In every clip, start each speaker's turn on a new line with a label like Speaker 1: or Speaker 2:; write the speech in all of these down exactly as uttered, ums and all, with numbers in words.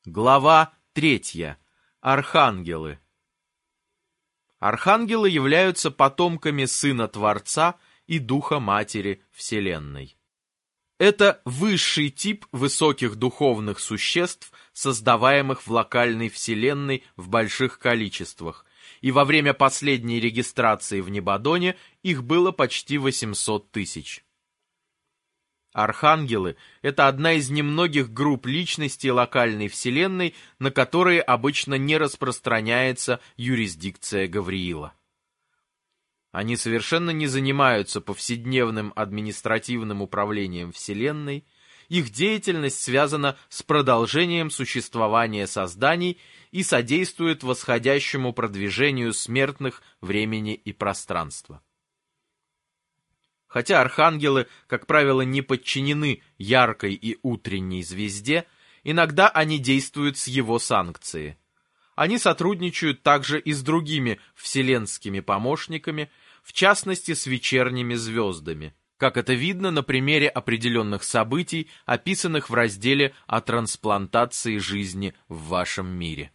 Speaker 1: Глава третья. Архангелы. Архангелы являются потомками Сына Творца и Духа Матери Вселенной. Это высший тип высоких духовных существ, создаваемых в локальной Вселенной в больших количествах, и во время последней регистрации в Небодоне их было почти восемьсот тысяч. Архангелы – это одна из немногих групп личностей локальной Вселенной, на которые обычно не распространяется юрисдикция Гавриила. Они совершенно не занимаются повседневным административным управлением Вселенной, их деятельность связана с продолжением существования созданий и содействует восходящему продвижению смертных времени и пространства. Хотя архангелы, как правило, не подчинены яркой и утренней звезде, иногда они действуют с его санкции. Они сотрудничают также и с другими вселенскими помощниками, в частности с вечерними звездами, как это видно на примере определенных событий, описанных в разделе о трансплантации жизни в вашем мире.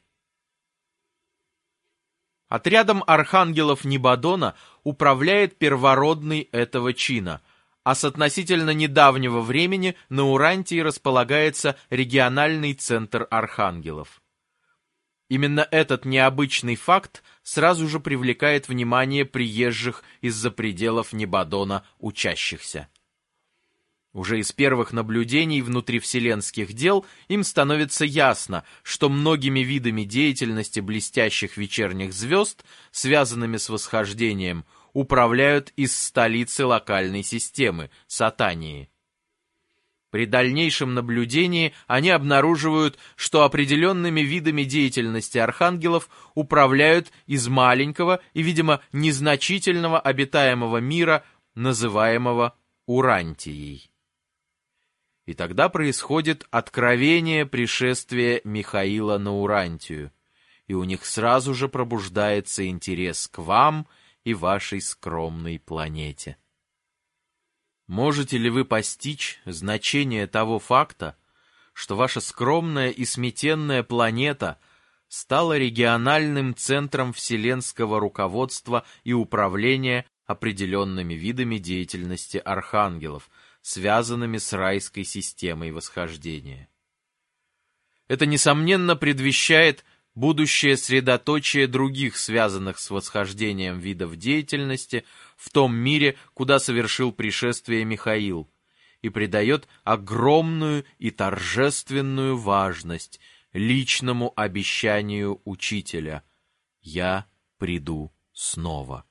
Speaker 1: Отрядом архангелов Небодона управляет первородный этого чина, а с относительно недавнего времени на Урантии располагается региональный центр архангелов. Именно этот необычный факт сразу же привлекает внимание приезжих из-за пределов Небодона учащихся. Уже из первых наблюдений внутривселенских дел им становится ясно, что многими видами деятельности блестящих вечерних звезд, связанными с восхождением, управляют из столицы локальной системы, Сатании. При дальнейшем наблюдении они обнаруживают, что определенными видами деятельности архангелов управляют из маленького и, видимо, незначительного обитаемого мира, называемого Урантией. И тогда происходит откровение пришествия Михаила на Урантию, и у них сразу же пробуждается интерес к вам и вашей скромной планете. Можете ли вы постичь значение того факта, что ваша скромная и сметенная планета стала региональным центром вселенского руководства и управления определенными видами деятельности архангелов, связанными с райской системой восхождения? Это, несомненно, предвещает будущее средоточие других связанных с восхождением видов деятельности в том мире, куда совершил пришествие Михаил, и придает огромную и торжественную важность личному обещанию учителя: «Я приду снова».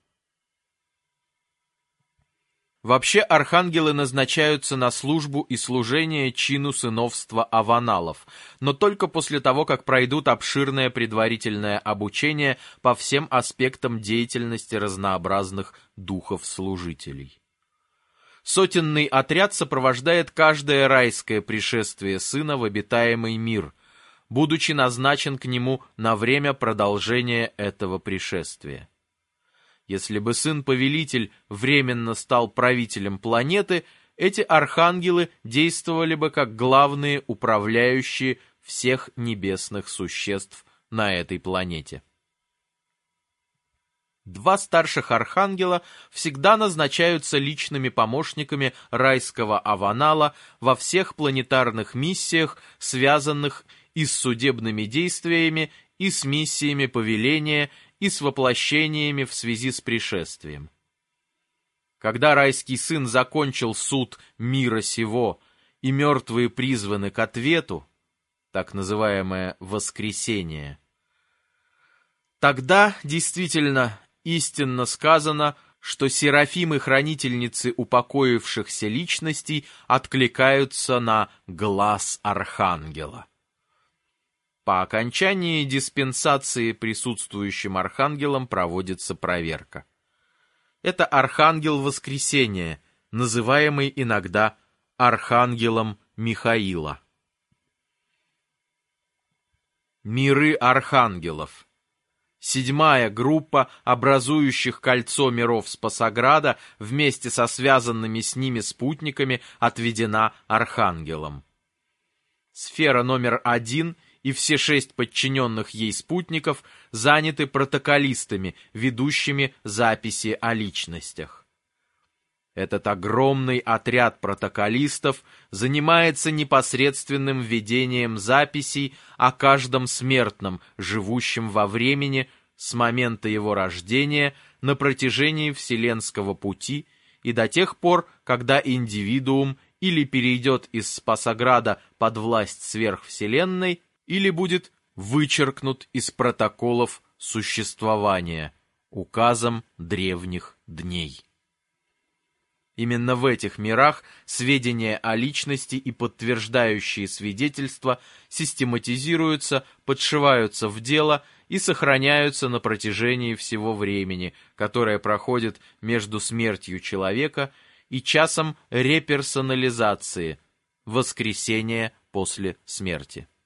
Speaker 1: Вообще архангелы назначаются на службу и служение чину сыновства Аваналов, но только после того, как пройдут обширное предварительное обучение по всем аспектам деятельности разнообразных духов-служителей. Сотенный отряд сопровождает каждое райское пришествие сына в обитаемый мир, будучи назначен к нему на время продолжения этого пришествия. Если бы сын-повелитель временно стал правителем планеты, эти архангелы действовали бы как главные управляющие всех небесных существ на этой планете. Два старших архангела всегда назначаются личными помощниками райского Аванала во всех планетарных миссиях, связанных и с судебными действиями, и с миссиями повеления, и с воплощениями в связи с пришествием. Когда райский сын закончил суд мира сего, и мертвые призваны к ответу, так называемое воскресение, тогда действительно истинно сказано, что серафимы-хранительницы упокоившихся личностей откликаются на глас архангела. По окончании диспенсации присутствующим архангелам проводится проверка. Это архангел воскресения, называемый иногда архангелом Михаила. Миры архангелов. Седьмая группа образующих кольцо миров Спасограда вместе со связанными с ними спутниками отведена архангелом. Сфера номер один и все шесть подчиненных ей спутников заняты протоколистами, ведущими записи о личностях. Этот огромный отряд протоколистов занимается непосредственным ведением записей о каждом смертном, живущем во времени с момента его рождения на протяжении вселенского пути и до тех пор, когда индивидуум или перейдет из Спасограда под власть сверхвселенной, или будет вычеркнут из протоколов существования указом древних дней. Именно в этих мирах сведения о личности и подтверждающие свидетельства систематизируются, подшиваются в дело и сохраняются на протяжении всего времени, которое проходит между смертью человека и часом реперсонализации, воскресения после смерти.